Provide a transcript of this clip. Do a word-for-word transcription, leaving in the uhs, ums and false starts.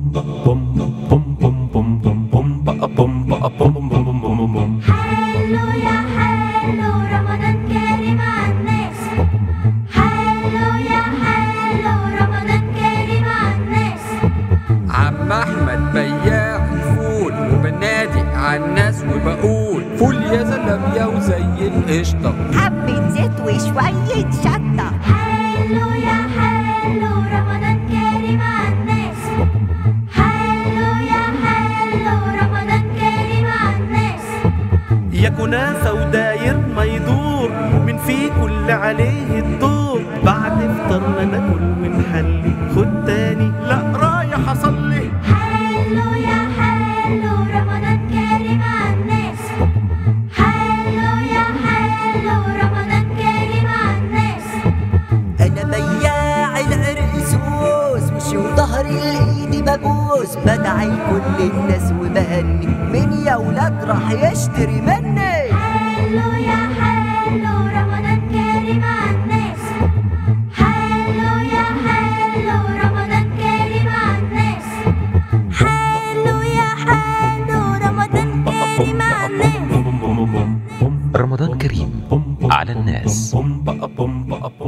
يا حلو رمضان كريم عالناس. حلو يا حلو رمضان كريم عالناس. عم احمد بياع الفول وبنادي عالناس وبقول فول يا زلميا وزي القشطه، حبة زيت وشوية شطة. حلو يا حلو رمضان كريم عالناس. حلو يا حلو رمضان كريم عالناس. يا كنافة وداير ما يدور من في كل عليه الدور، بعد فطرنا ناكل ونحلي خد تاني لا رايح اصلي. حلو يا حلو رمضان كريم عالناس. حلو يا حلو رمضان كريم عالناس. انا بياع العرقسوس وشي وظهري الايد ببوس، بدعي لكل الناس وبهني مين يا ولاد راح يشتري مني. حلو يا حلو رمضان كريم عالناس. حلو يا حلو رمضان كريم عالناس. حلو يا حلو رمضان كريم عالناس. رمضان كريم على الناس.